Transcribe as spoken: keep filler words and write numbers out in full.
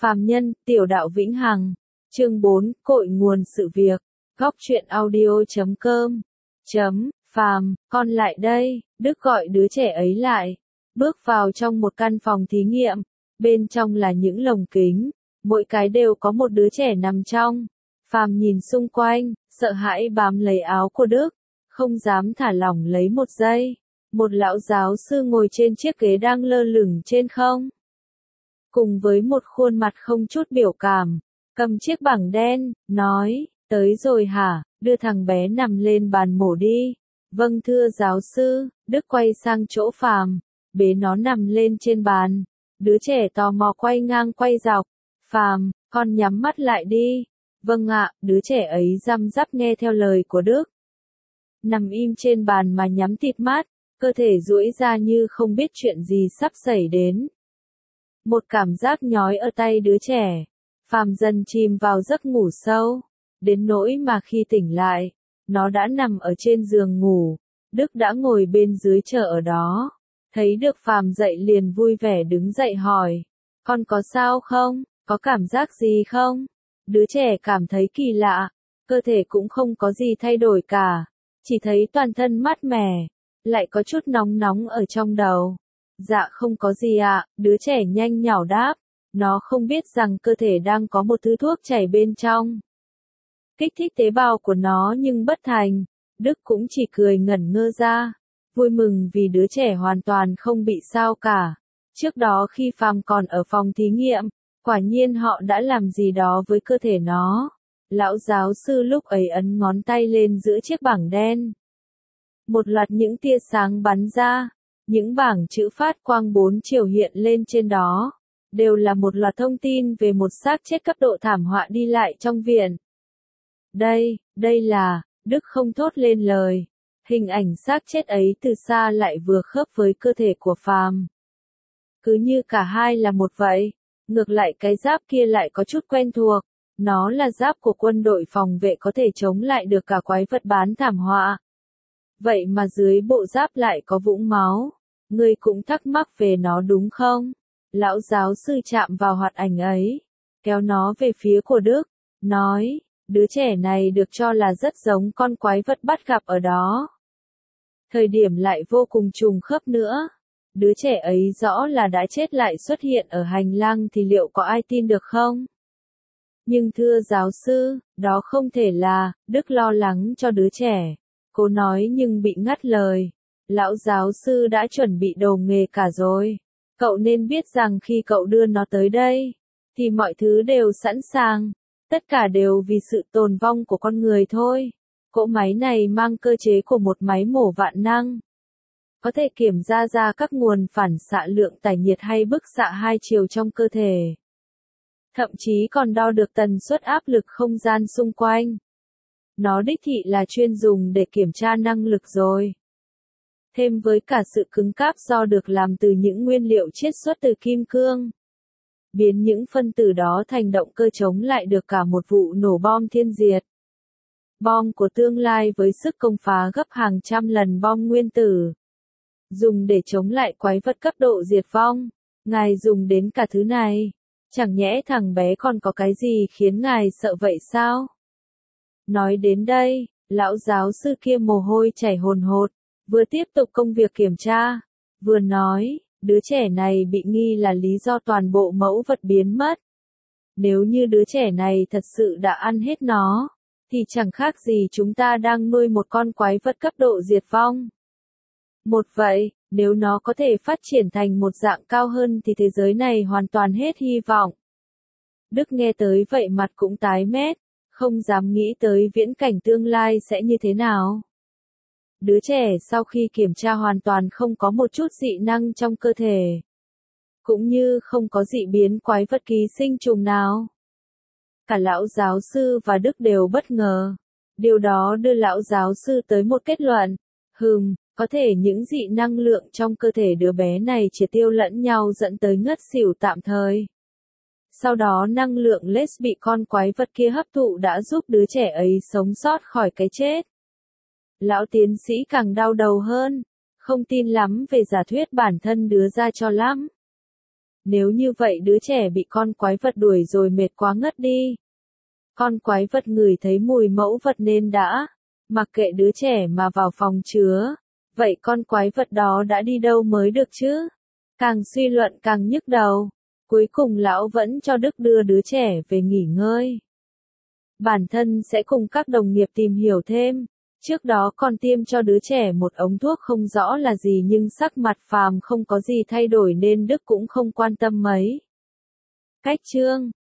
Phàm nhân, tiểu đạo vĩnh hằng. Chương bốn, cội nguồn sự việc. Góc truyện audio chấm com. Chấm, Phàm, con lại đây. Đức gọi đứa trẻ ấy lại. Bước vào trong một căn phòng thí nghiệm. Bên trong là những lồng kính. Mỗi cái đều có một đứa trẻ nằm trong. Phàm nhìn xung quanh, sợ hãi bám lấy áo của Đức. Không dám thả lỏng lấy một giây. Một lão giáo sư ngồi trên chiếc ghế đang lơ lửng trên không. Cùng với một khuôn mặt không chút biểu cảm, cầm chiếc bảng đen, nói, tới rồi hả, đưa thằng bé nằm lên bàn mổ đi. Vâng thưa giáo sư. Đức quay sang chỗ Phàm, bế nó nằm lên trên bàn. Đứa trẻ tò mò quay ngang quay dọc. Phàm, con nhắm mắt lại đi. Vâng ạ, đứa trẻ ấy răm rắp nghe theo lời của Đức. Nằm im trên bàn mà nhắm tịt mắt, cơ thể duỗi ra như không biết chuyện gì sắp xảy đến. Một cảm giác nhói ở tay đứa trẻ. Phàm dần chìm vào giấc ngủ sâu. Đến nỗi mà khi tỉnh lại, nó đã nằm ở trên giường ngủ. Đức đã ngồi bên dưới chờ ở đó. Thấy được Phàm dậy liền vui vẻ đứng dậy hỏi. Con có sao không? Có cảm giác gì không? Đứa trẻ cảm thấy kỳ lạ. Cơ thể cũng không có gì thay đổi cả. Chỉ thấy toàn thân mát mẻ. Lại có chút nóng nóng ở trong đầu. Dạ không có gì ạ, đứa trẻ nhanh nhảu đáp. Nó không biết rằng cơ thể đang có một thứ thuốc chảy bên trong. Kích thích tế bào của nó nhưng bất thành. Đức cũng chỉ cười ngẩn ngơ ra. Vui mừng vì đứa trẻ hoàn toàn không bị sao cả. Trước đó khi Phàm còn ở phòng thí nghiệm, quả nhiên họ đã làm gì đó với cơ thể nó. Lão giáo sư lúc ấy ấn ngón tay lên giữa chiếc bảng đen. Một loạt những tia sáng bắn ra. Những bảng chữ phát quang bốn chiều hiện lên trên đó, đều là một loạt thông tin về một xác chết cấp độ thảm họa đi lại trong viện. Đây, đây là, Đức không thốt lên lời. Hình ảnh xác chết ấy từ xa lại vừa khớp với cơ thể của Phàm. Cứ như cả hai là một vậy, ngược lại cái giáp kia lại có chút quen thuộc. Nó là giáp của quân đội phòng vệ có thể chống lại được cả quái vật bán thảm họa. Vậy mà dưới bộ giáp lại có vũng máu. Ngươi cũng thắc mắc về nó đúng không? Lão giáo sư chạm vào hoạt ảnh ấy, kéo nó về phía của Đức, nói, đứa trẻ này được cho là rất giống con quái vật bắt gặp ở đó. Thời điểm lại vô cùng trùng khớp nữa. Đứa trẻ ấy rõ là đã chết lại xuất hiện ở hành lang thì liệu có ai tin được không? Nhưng thưa giáo sư, đó không thể là, Đức lo lắng cho đứa trẻ. Cô nói nhưng bị ngắt lời. Lão giáo sư đã chuẩn bị đồ nghề cả rồi. Cậu nên biết rằng khi cậu đưa nó tới đây, thì mọi thứ đều sẵn sàng. Tất cả đều vì sự tồn vong của con người thôi. Cỗ máy này mang cơ chế của một máy mổ vạn năng. Có thể kiểm tra ra các nguồn phản xạ lượng tải nhiệt hay bức xạ hai chiều trong cơ thể. Thậm chí còn đo được tần suất áp lực không gian xung quanh. Nó đích thị là chuyên dùng để kiểm tra năng lực rồi. Thêm với cả sự cứng cáp do được làm từ những nguyên liệu chiết xuất từ kim cương. Biến những phân tử đó thành động cơ chống lại được cả một vụ nổ bom thiên diệt. Bom của tương lai với sức công phá gấp hàng trăm lần bom nguyên tử. Dùng để chống lại quái vật cấp độ diệt vong. Ngài dùng đến cả thứ này. Chẳng nhẽ thằng bé còn có cái gì khiến ngài sợ vậy sao? Nói đến đây, lão giáo sư kia mồ hôi chảy hồn hột. Vừa tiếp tục công việc kiểm tra, vừa nói, đứa trẻ này bị nghi là lý do toàn bộ mẫu vật biến mất. Nếu như đứa trẻ này thật sự đã ăn hết nó, thì chẳng khác gì chúng ta đang nuôi một con quái vật cấp độ diệt vong. Một vậy, nếu nó có thể phát triển thành một dạng cao hơn thì thế giới này hoàn toàn hết hy vọng. Đức nghe tới vậy mặt cũng tái mét, không dám nghĩ tới viễn cảnh tương lai sẽ như thế nào. Đứa trẻ sau khi kiểm tra hoàn toàn không có một chút dị năng trong cơ thể. Cũng như không có dị biến quái vật ký sinh trùng nào. Cả lão giáo sư và Đức đều bất ngờ. Điều đó đưa lão giáo sư tới một kết luận. Hừm, có thể những dị năng lượng trong cơ thể đứa bé này triệt tiêu lẫn nhau dẫn tới ngất xỉu tạm thời. Sau đó năng lượng Les bị con quái vật kia hấp thụ đã giúp đứa trẻ ấy sống sót khỏi cái chết. Lão tiến sĩ càng đau đầu hơn, không tin lắm về giả thuyết bản thân đưa ra cho lắm. Nếu như vậy đứa trẻ bị con quái vật đuổi rồi mệt quá ngất đi. Con quái vật ngửi thấy mùi mẫu vật nên đã mặc kệ đứa trẻ mà vào phòng chứa. Vậy con quái vật đó đã đi đâu mới được chứ? Càng suy luận càng nhức đầu. Cuối cùng lão vẫn cho Đức đưa đứa trẻ về nghỉ ngơi. Bản thân sẽ cùng các đồng nghiệp tìm hiểu thêm. Trước đó còn tiêm cho đứa trẻ một ống thuốc không rõ là gì nhưng sắc mặt Phàm không có gì thay đổi nên Đức cũng không quan tâm mấy. Cách chương